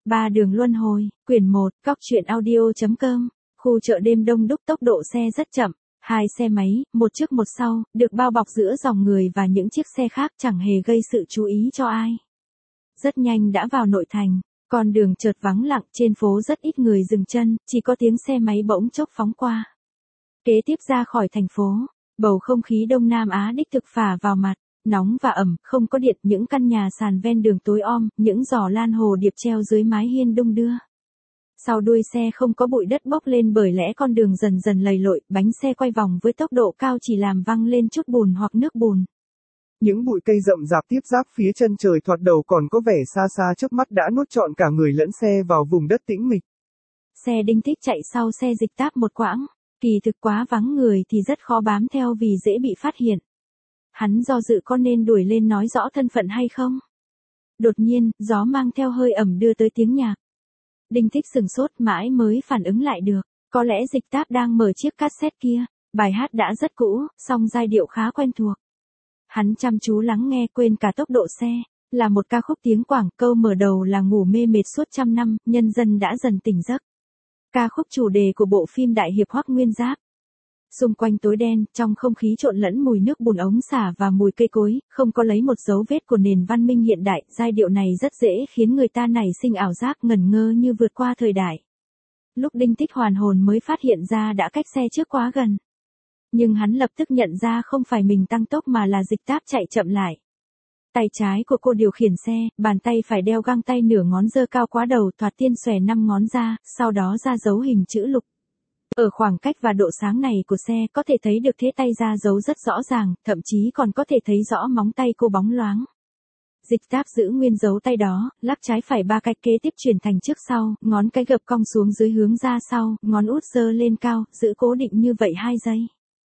Ba đường luân hồi, quyển 1, Cóc truyện audio.com. Khu chợ đêm đông đúc, tốc độ xe rất chậm. Hai xe máy, một trước một sau, được bao bọc giữa dòng người và những chiếc xe khác chẳng hề gây sự chú ý cho ai. Rất nhanh đã vào nội thành, con đường chợt vắng lặng, trên phố rất ít người dừng chân, chỉ có tiếng xe máy bỗng chốc phóng qua. Kế tiếp ra khỏi thành phố, bầu không khí Đông Nam Á đích thực phả vào mặt. Nóng và ẩm, không có điện, những căn nhà sàn ven đường tối om, những giò lan hồ điệp treo dưới mái hiên đung đưa. Sau đuôi xe không có bụi đất bốc lên bởi lẽ con đường dần dần lầy lội, bánh xe quay vòng với tốc độ cao chỉ làm văng lên chút bùn hoặc nước bùn. Những bụi cây rậm rạp tiếp giáp phía chân trời thoạt đầu còn có vẻ xa xa, chớp mắt đã nuốt trọn cả người lẫn xe vào vùng đất tĩnh mịch. Xe Đinh Thích chạy sau xe Dịch Táp một quãng, kỳ thực quá vắng người thì rất khó bám theo vì dễ bị phát hiện. Hắn do dự có nên đuổi lên nói rõ thân phận hay không. Đột nhiên, gió mang theo hơi ẩm đưa tới tiếng nhạc. Đinh Thích sừng sốt mãi mới phản ứng lại được, có lẽ Dịch Táp đang mở chiếc cassette kia, bài hát đã rất cũ, song giai điệu khá quen thuộc. Hắn chăm chú lắng nghe quên cả tốc độ xe, là một ca khúc tiếng Quảng, câu mở đầu là ngủ mê mệt suốt trăm năm, nhân dân đã dần tỉnh giấc. Ca khúc chủ đề của bộ phim đại hiệp Hoắc Nguyên Giáp. Xung quanh tối đen, trong không khí trộn lẫn mùi nước bùn ống xả và mùi cây cối, không có lấy một dấu vết của nền văn minh hiện đại, giai điệu này rất dễ khiến người ta nảy sinh ảo giác ngẩn ngơ như vượt qua thời đại. Lúc Đinh Thích hoàn hồn mới phát hiện ra đã cách xe trước quá gần. Nhưng hắn lập tức nhận ra không phải mình tăng tốc mà là Dịch Táp chạy chậm lại. Tay trái của cô điều khiển xe, bàn tay phải đeo găng tay nửa ngón giơ cao quá đầu, thoạt tiên xòe 5 ngón ra, sau đó ra dấu hình chữ lục. Ở khoảng cách và độ sáng này của xe có thể thấy được thế tay ra dấu rất rõ ràng, thậm chí còn có thể thấy rõ móng tay cô bóng loáng. Dịch Táp giữ nguyên dấu tay đó, lắc trái phải 3 cái kế tiếp chuyển thành trước sau, ngón cái gập cong xuống dưới hướng ra sau, ngón út giơ lên cao, giữ cố định như vậy 2 giây.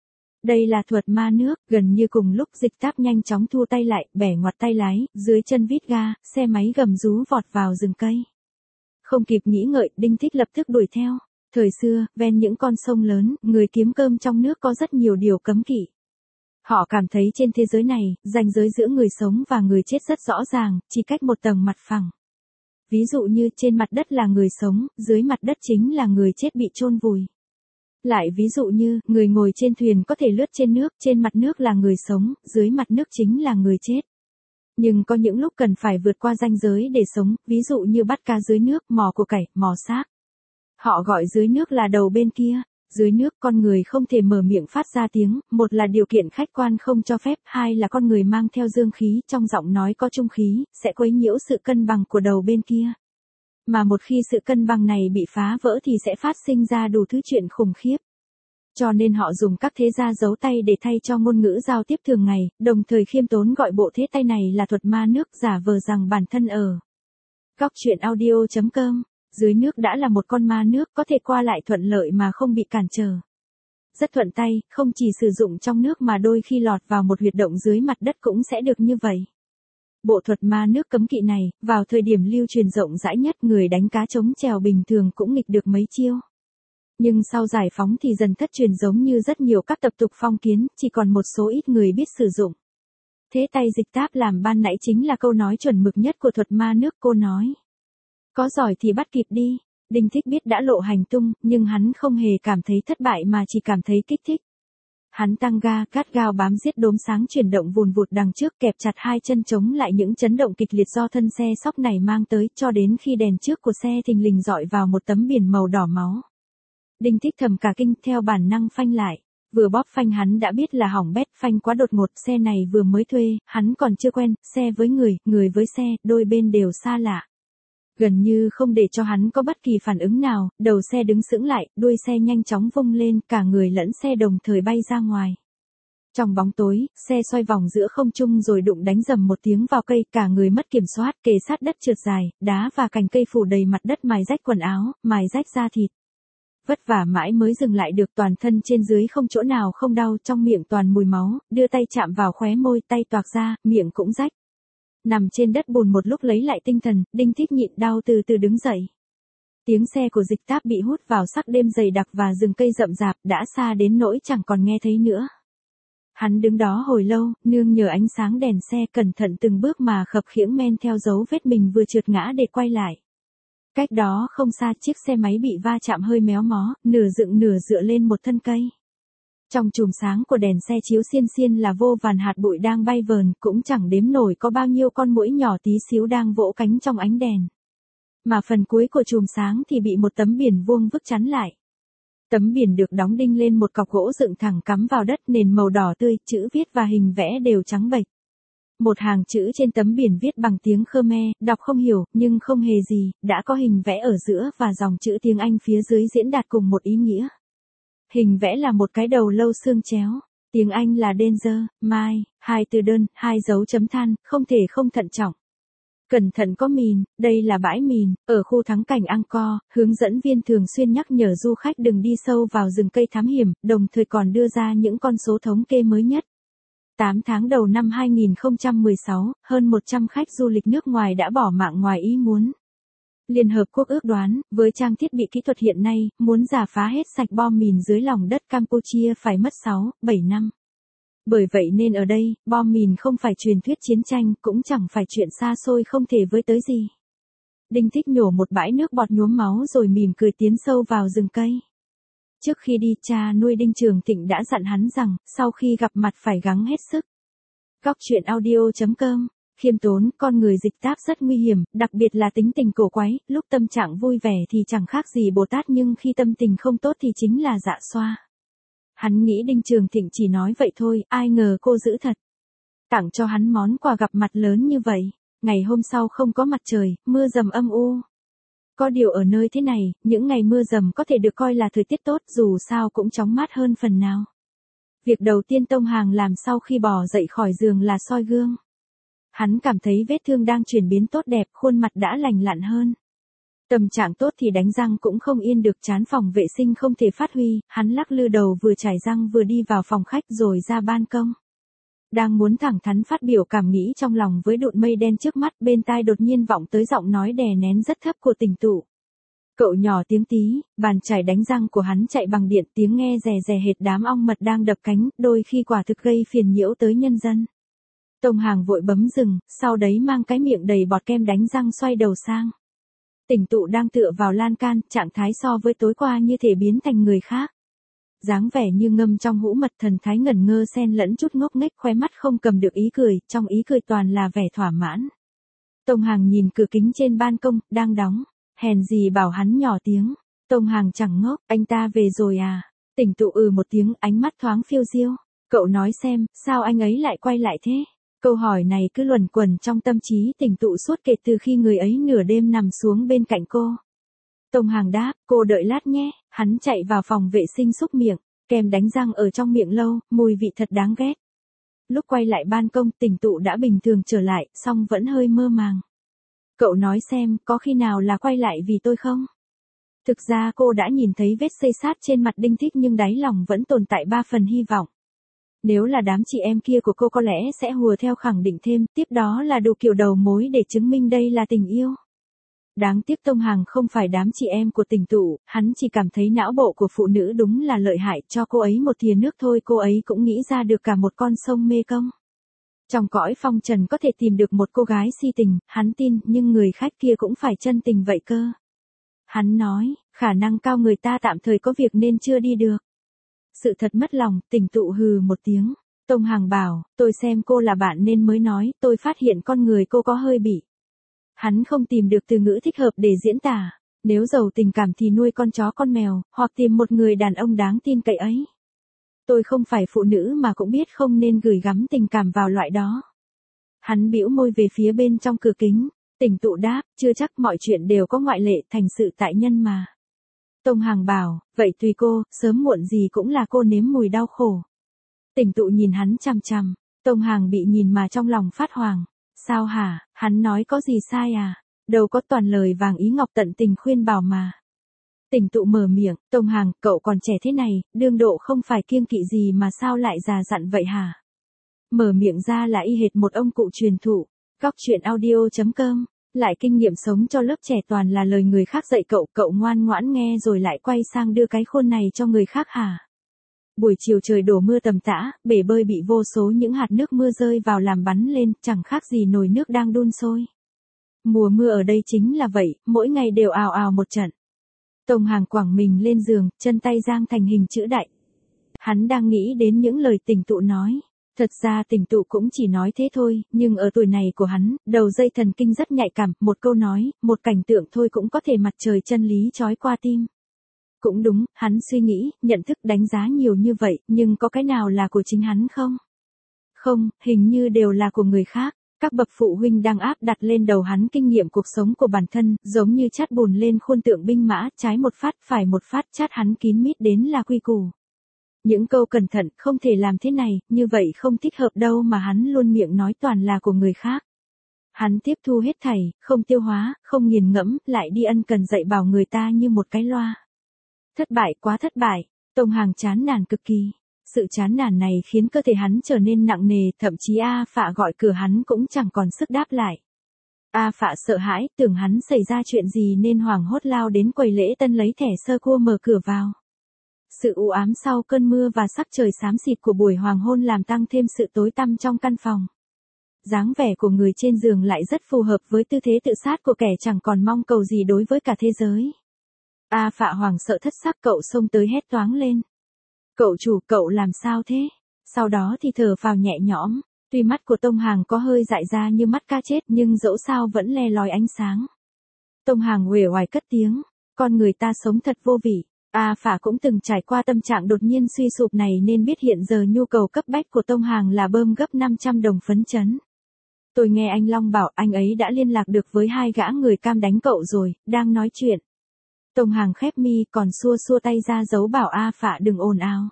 Đây là thuật ma nước, gần như cùng lúc Dịch Táp nhanh chóng thu tay lại, bẻ ngoặt tay lái, dưới chân vít ga, xe máy gầm rú vọt vào rừng cây. Không kịp nghĩ ngợi, Đinh Thích lập tức đuổi theo. Thời xưa, ven những con sông lớn, người kiếm cơm trong nước có rất nhiều điều cấm kỵ. Họ cảm thấy trên thế giới này, ranh giới giữa người sống và người chết rất rõ ràng, chỉ cách một tầng mặt phẳng. Ví dụ như trên mặt đất là người sống, dưới mặt đất chính là người chết bị chôn vùi. Lại ví dụ như, người ngồi trên thuyền có thể lướt trên mặt nước là người sống, dưới mặt nước chính là người chết. Nhưng có những lúc cần phải vượt qua ranh giới để sống, ví dụ như bắt cá dưới nước, mò củ cải, mò xác. Họ gọi dưới nước là đầu bên kia. Dưới nước con người không thể mở miệng phát ra tiếng, một là điều kiện khách quan không cho phép, hai là con người mang theo dương khí, trong giọng nói có trung khí, sẽ quấy nhiễu sự cân bằng của đầu bên kia. Mà một khi sự cân bằng này bị phá vỡ thì sẽ phát sinh ra đủ thứ chuyện khủng khiếp. Cho nên họ dùng các thế gia giấu tay để thay cho ngôn ngữ giao tiếp thường ngày, đồng thời khiêm tốn gọi bộ thế tay này là thuật ma nước, giả vờ rằng bản thân ở. Cóc truyện audio.com. Dưới nước đã là một con ma nước có thể qua lại thuận lợi mà không bị cản trở. Rất thuận tay, không chỉ sử dụng trong nước mà đôi khi lọt vào một huyệt động dưới mặt đất cũng sẽ được như vậy. Bộ thuật ma nước cấm kỵ này, vào thời điểm lưu truyền rộng rãi nhất, người đánh cá trống chèo bình thường cũng nghịch được mấy chiêu. Nhưng sau giải phóng thì dần thất truyền giống như rất nhiều các tập tục phong kiến, chỉ còn một số ít người biết sử dụng. Thế tay Dịch Táp làm ban nãy chính là câu nói chuẩn mực nhất của thuật ma nước, cô nói. Có giỏi thì bắt kịp đi. Đinh Thích biết đã lộ hành tung, nhưng hắn không hề cảm thấy thất bại mà chỉ cảm thấy kích thích. Hắn tăng ga, gắt gao bám giết đốm sáng chuyển động vùn vụt đằng trước, kẹp chặt hai chân chống lại những chấn động kịch liệt do thân xe sóc này mang tới, cho đến khi đèn trước của xe thình lình dọi vào một tấm biển màu đỏ máu. Đinh Thích thầm cả kinh, theo bản năng phanh lại. Vừa bóp phanh hắn đã biết là hỏng bét, phanh quá đột ngột, xe này vừa mới thuê, hắn còn chưa quen, xe với người với xe, đôi bên đều xa lạ. Gần như không để cho hắn có bất kỳ phản ứng nào, đầu xe đứng sững lại, đuôi xe nhanh chóng vung lên, cả người lẫn xe đồng thời bay ra ngoài. Trong bóng tối, xe xoay vòng giữa không trung rồi đụng đánh rầm một tiếng vào cây, cả người mất kiểm soát, kề sát đất trượt dài, đá và cành cây phủ đầy mặt đất, mài rách quần áo, mài rách da thịt. Vất vả mãi mới dừng lại được, toàn thân trên dưới không chỗ nào không đau, trong miệng toàn mùi máu, đưa tay chạm vào khóe môi, tay toạc ra, miệng cũng rách. Nằm trên đất bùn một lúc lấy lại tinh thần, Đinh Thích nhịn đau từ từ đứng dậy. Tiếng xe của Dịch Táp bị hút vào sắc đêm dày đặc và rừng cây rậm rạp, đã xa đến nỗi chẳng còn nghe thấy nữa. Hắn đứng đó hồi lâu, nương nhờ ánh sáng đèn xe, cẩn thận từng bước mà khập khiễng men theo dấu vết mình vừa trượt ngã để quay lại. Cách đó không xa chiếc xe máy bị va chạm hơi méo mó, nửa dựng nửa dựa lên một thân cây. Trong chùm sáng của đèn xe chiếu xiên xiên là vô vàn hạt bụi đang bay vờn, cũng chẳng đếm nổi có bao nhiêu con muỗi nhỏ tí xíu đang vỗ cánh trong ánh đèn. Mà phần cuối của chùm sáng thì bị một tấm biển vuông vức chắn lại. Tấm biển được đóng đinh lên một cọc gỗ dựng thẳng cắm vào đất, nền màu đỏ tươi, chữ viết và hình vẽ đều trắng bệch. Một hàng chữ trên tấm biển viết bằng tiếng Khmer, đọc không hiểu, nhưng không hề gì, đã có hình vẽ ở giữa và dòng chữ tiếng Anh phía dưới diễn đạt cùng một ý nghĩa. Hình vẽ là một cái đầu lâu xương chéo, tiếng Anh là danger, mai, 2 từ đơn, 2 dấu chấm than, không thể không thận trọng. Cẩn thận có mìn, đây là bãi mìn, ở khu thắng cảnh Angkor, hướng dẫn viên thường xuyên nhắc nhở du khách đừng đi sâu vào rừng cây thám hiểm, đồng thời còn đưa ra những con số thống kê mới nhất. 8 tháng đầu năm 2016, hơn 100 khách du lịch nước ngoài đã bỏ mạng ngoài ý muốn. Liên Hợp Quốc ước đoán, với trang thiết bị kỹ thuật hiện nay, muốn rà phá hết sạch bom mìn dưới lòng đất Campuchia phải mất 6-7 năm. Bởi vậy nên ở đây, bom mìn không phải truyền thuyết chiến tranh, cũng chẳng phải chuyện xa xôi không thể với tới gì. Đinh Thích nhổ một bãi nước bọt nhuốm máu rồi mỉm cười tiến sâu vào rừng cây. Trước khi đi, cha nuôi Đinh Trường Thịnh đã dặn hắn rằng, sau khi gặp mặt phải gắng hết sức. Góc truyện audio.com. Khiêm tốn, con người dịch táp rất nguy hiểm, đặc biệt là tính tình cổ quái, lúc tâm trạng vui vẻ thì chẳng khác gì Bồ Tát nhưng khi tâm tình không tốt thì chính là dạ xoa. Hắn nghĩ Đinh Trường Thịnh chỉ nói vậy thôi, ai ngờ cô giữ thật. Tặng cho hắn món quà gặp mặt lớn như vậy. Ngày hôm sau không có mặt trời, mưa dầm âm u. Có điều ở nơi thế này, những ngày mưa dầm có thể được coi là thời tiết tốt, dù sao cũng chóng mát hơn phần nào. Việc đầu tiên Tông Hàng làm sau khi bò dậy khỏi giường là soi gương. Hắn cảm thấy vết thương đang chuyển biến tốt đẹp, khuôn mặt đã lành lặn hơn. Tâm trạng tốt thì đánh răng cũng không yên được, chán phòng vệ sinh không thể phát huy, hắn lắc lư đầu vừa chải răng vừa đi vào phòng khách rồi ra ban công. Đang muốn thẳng thắn phát biểu cảm nghĩ trong lòng với đụn mây đen trước mắt, bên tai đột nhiên vọng tới giọng nói đè nén rất thấp của Tình Tụ. Cậu nhỏ tiếng tí, bàn chải đánh răng của hắn chạy bằng điện, tiếng nghe rè rè hệt đám ong mật đang đập cánh, đôi khi quả thực gây phiền nhiễu tới nhân dân. Tông Hàng vội bấm dừng, sau đấy mang cái miệng đầy bọt kem đánh răng xoay đầu sang. Tình Tụ đang tựa vào lan can, trạng thái so với tối qua như thể biến thành người khác. Dáng vẻ như ngâm trong hũ mật, thần thái ngẩn ngơ xen lẫn chút ngốc nghếch, khóe mắt không cầm được ý cười, trong ý cười toàn là vẻ thỏa mãn. Tông Hàng nhìn cửa kính trên ban công, đang đóng, hèn gì bảo hắn nhỏ tiếng. Tông Hàng chẳng ngốc, anh ta về rồi à? Tình Tụ một tiếng, ánh mắt thoáng phiêu diêu. Cậu nói xem, sao anh ấy lại quay lại thế? Câu hỏi này cứ luẩn quẩn trong tâm trí Tình Tụ suốt kể từ khi người ấy nửa đêm nằm xuống bên cạnh cô. Tông Hàng đáp, cô đợi lát nhé, hắn chạy vào phòng vệ sinh xúc miệng, kem đánh răng ở trong miệng lâu, mùi vị thật đáng ghét. Lúc quay lại ban công, Tình Tụ đã bình thường trở lại, song vẫn hơi mơ màng. Cậu nói xem, có khi nào là quay lại vì tôi không? Thực ra cô đã nhìn thấy vết xây sát trên mặt Đinh Thích nhưng đáy lòng vẫn tồn tại 3 phần hy vọng. Nếu là đám chị em kia của cô có lẽ sẽ hùa theo khẳng định thêm, tiếp đó là đủ kiểu đầu mối để chứng minh đây là tình yêu. Đáng tiếc Tông Hàng không phải đám chị em của Tình Tụ, hắn chỉ cảm thấy não bộ của phụ nữ đúng là lợi hại, cho cô ấy một thìa nước thôi cô ấy cũng nghĩ ra được cả một con sông Mê Công. Trong cõi phong trần có thể tìm được một cô gái si tình, hắn tin, nhưng người khách kia cũng phải chân tình vậy cơ. Hắn nói, khả năng cao người ta tạm thời có việc nên chưa đi được. Sự thật mất lòng, Tình Tụ hừ một tiếng. Tông Hàng bảo, tôi xem cô là bạn nên mới nói, tôi phát hiện con người cô có hơi bị. Hắn không tìm được từ ngữ thích hợp để diễn tả. Nếu giàu tình cảm thì nuôi con chó con mèo, hoặc tìm một người đàn ông đáng tin cậy ấy. Tôi không phải phụ nữ mà cũng biết không nên gửi gắm tình cảm vào loại đó. Hắn bĩu môi về phía bên trong cửa kính. Tình Tụ đáp, chưa chắc, mọi chuyện đều có ngoại lệ, thành sự tại nhân mà. Tông Hàng bảo, vậy tùy cô, sớm muộn gì cũng là cô nếm mùi đau khổ. Tình Tụ nhìn hắn chằm chằm. Tông Hàng bị nhìn mà trong lòng phát hoảng. Sao hả, hắn nói có gì sai à? Đâu có toàn lời vàng ý ngọc tận tình khuyên bảo mà. Tình Tụ mở miệng, Tông Hàng, cậu còn trẻ thế này, đương độ không phải kiêng kỵ gì mà sao lại già dặn vậy hả? Mở miệng ra là y hệt một ông cụ truyền thụ. Góc truyện audio.com. Lại kinh nghiệm sống cho lớp trẻ toàn là lời người khác dạy cậu ngoan ngoãn nghe rồi lại quay sang đưa cái khôn này cho người khác hả? Buổi chiều trời đổ mưa tầm tã, bể bơi bị vô số những hạt nước mưa rơi vào làm bắn lên, chẳng khác gì nồi nước đang đun sôi. Mùa mưa ở đây chính là vậy, mỗi ngày đều ào ào một trận. Tông Hàng quẳng mình lên giường, chân tay giang thành hình chữ đại. Hắn đang nghĩ đến những lời tình tụ nói. Thật ra tình tụ cũng chỉ nói thế thôi, nhưng ở tuổi này của hắn, đầu dây thần kinh rất nhạy cảm, một câu nói, một cảnh tượng thôi cũng có thể mặt trời chân lý chói qua tim. Cũng đúng, hắn suy nghĩ, nhận thức đánh giá nhiều như vậy, nhưng có cái nào là của chính hắn không? Không, hình như đều là của người khác. Các bậc phụ huynh đang áp đặt lên đầu hắn kinh nghiệm cuộc sống của bản thân, giống như chát bùn lên khuôn tượng binh mã, trái một phát, phải một phát, chát hắn kín mít đến là quy củ. Những câu cẩn thận, không thể làm thế này, như vậy không thích hợp đâu mà hắn luôn miệng nói toàn là của người khác. Hắn tiếp thu hết thảy, không tiêu hóa, không nghiền ngẫm, lại đi ân cần dạy bảo người ta như một cái loa. Thất bại, quá thất bại. Tông Hàng chán nản cực kỳ. Sự chán nản này khiến cơ thể hắn trở nên nặng nề, thậm chí A Phạ gọi cửa hắn cũng chẳng còn sức đáp lại. A Phạ sợ hãi, tưởng hắn xảy ra chuyện gì nên hoảng hốt lao đến quầy lễ tân lấy thẻ sơ cua mở cửa vào. Sự u ám sau cơn mưa và sắc trời xám xịt của buổi hoàng hôn làm tăng thêm sự tối tăm trong căn phòng. Dáng vẻ của người trên giường lại rất phù hợp với tư thế tự sát của kẻ chẳng còn mong cầu gì đối với cả thế giới. A Phạ hoảng sợ thất sắc, cậu xông tới hét toáng lên. Cậu chủ, cậu làm sao thế? Sau đó thì thở phào nhẹ nhõm, tuy mắt của Tông Hàng có hơi dại ra như mắt cá chết nhưng dẫu sao vẫn le lói ánh sáng. Tông Hàng uể oải cất tiếng, con người ta sống thật vô vị. A Phạ cũng từng trải qua tâm trạng đột nhiên suy sụp này nên biết hiện giờ nhu cầu cấp bách của Tông Hàng là bơm gấp 500 đồng phấn chấn. Tôi nghe anh Long bảo anh ấy đã liên lạc được với 2 gã người cam đánh cậu rồi, đang nói chuyện. Tông Hàng khép mi còn xua xua tay ra dấu bảo A Phạ đừng ồn ào.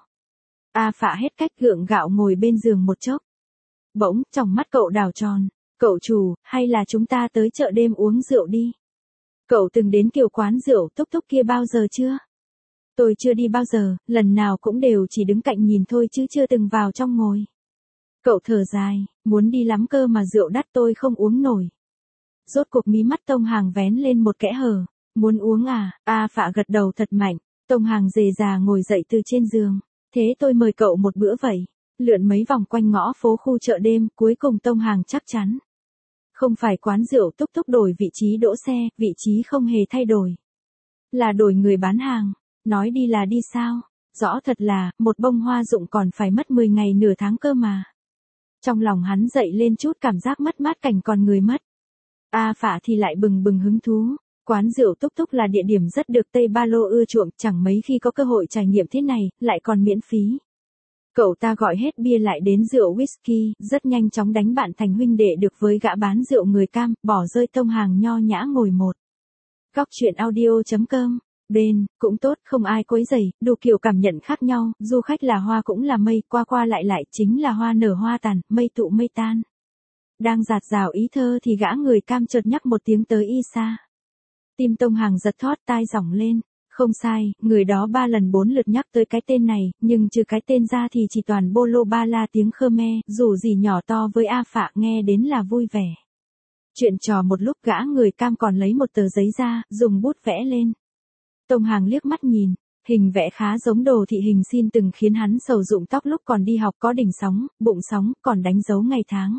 A Phạ hết cách gượng gạo ngồi bên giường một chốc. Bỗng, trong mắt cậu đảo tròn. Cậu chủ, hay là chúng ta tới chợ đêm uống rượu đi? Cậu từng đến kiểu quán rượu túc túc kia bao giờ chưa? Tôi chưa đi bao giờ, lần nào cũng đều chỉ đứng cạnh nhìn thôi chứ chưa từng vào trong ngồi. Cậu thở dài, muốn đi lắm cơ mà rượu đắt tôi không uống nổi. Rốt cuộc mí mắt Tông Hàng vén lên một kẽ hở. Muốn uống à? A Phạ gật đầu thật mạnh. Tông Hàng dề già ngồi dậy từ trên giường. Thế tôi mời cậu một bữa vậy. Lượn mấy vòng quanh ngõ phố khu chợ đêm, cuối cùng Tông Hàng chắc chắn. Không phải quán rượu túc túc đổi vị trí đỗ xe, vị trí không hề thay đổi. Là đổi người bán hàng. Nói đi là đi sao? Rõ thật là, một bông hoa rụng còn phải mất 10 ngày nửa tháng cơ mà. Trong lòng hắn dậy lên chút cảm giác mất mát cảnh còn người mất. A Phạ thì lại bừng bừng hứng thú. Quán rượu túc túc là địa điểm rất được Tây Ba Lô ưa chuộng, chẳng mấy khi có cơ hội trải nghiệm thế này, lại còn miễn phí. Cậu ta gọi hết bia lại đến rượu whisky, rất nhanh chóng đánh bạn thành huynh đệ được với gã bán rượu người cam, bỏ rơi Tông Hàng nho nhã ngồi một. Góc truyện audio.com. Bên, cũng tốt, không ai quấy rầy, đủ kiểu cảm nhận khác nhau, du khách là hoa cũng là mây, qua qua lại lại chính là hoa nở hoa tàn, mây tụ mây tan. Đang dạt dào ý thơ thì gã người cam chợt nhắc một tiếng tới Isa. Tim Tông Hàng giật thót tai giỏng lên. Không sai, người đó 3 lần 4 lượt nhắc tới cái tên này, nhưng trừ cái tên ra thì chỉ toàn bolo ba la tiếng Khmer, dù gì nhỏ to với A Phạ nghe đến là vui vẻ. Chuyện trò một lúc gã người cam còn lấy một tờ giấy ra, dùng bút vẽ lên. Tông Hàng liếc mắt nhìn, hình vẽ khá giống đồ thị hình xin từng khiến hắn sầu rụng tóc lúc còn đi học, có đỉnh sóng, bụng sóng, còn đánh dấu ngày tháng.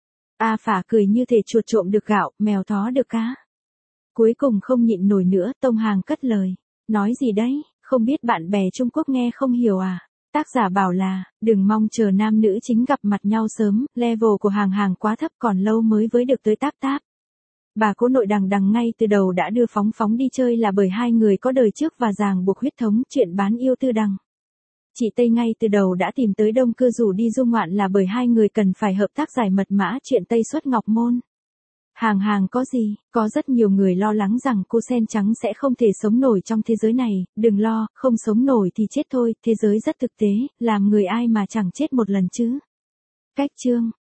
A Phạ cười như thể chuột trộm được gạo, mèo thó được cá. Cuối cùng không nhịn nổi nữa, Tông Hàng cất lời. Nói gì đấy, không biết bạn bè Trung Quốc nghe không hiểu à? Tác giả bảo là, đừng mong chờ nam nữ chính gặp mặt nhau sớm, level của Hàng Hàng quá thấp còn lâu mới với được tới táp táp. Bà cố nội đằng đằng ngay từ đầu đã đưa Phóng Phóng đi chơi là bởi hai người có đời trước và ràng buộc huyết thống, chuyện bán yêu tư đằng. Chị Tây ngay từ đầu đã tìm tới Đông Cư rủ đi du ngoạn là bởi hai người cần phải hợp tác giải mật mã chuyện Tây xuất Ngọc Môn. Hàng Hàng có gì, có rất nhiều người lo lắng rằng cô sen trắng sẽ không thể sống nổi trong thế giới này, đừng lo, không sống nổi thì chết thôi, thế giới rất thực tế, làm người ai mà chẳng chết một lần chứ. Cách chương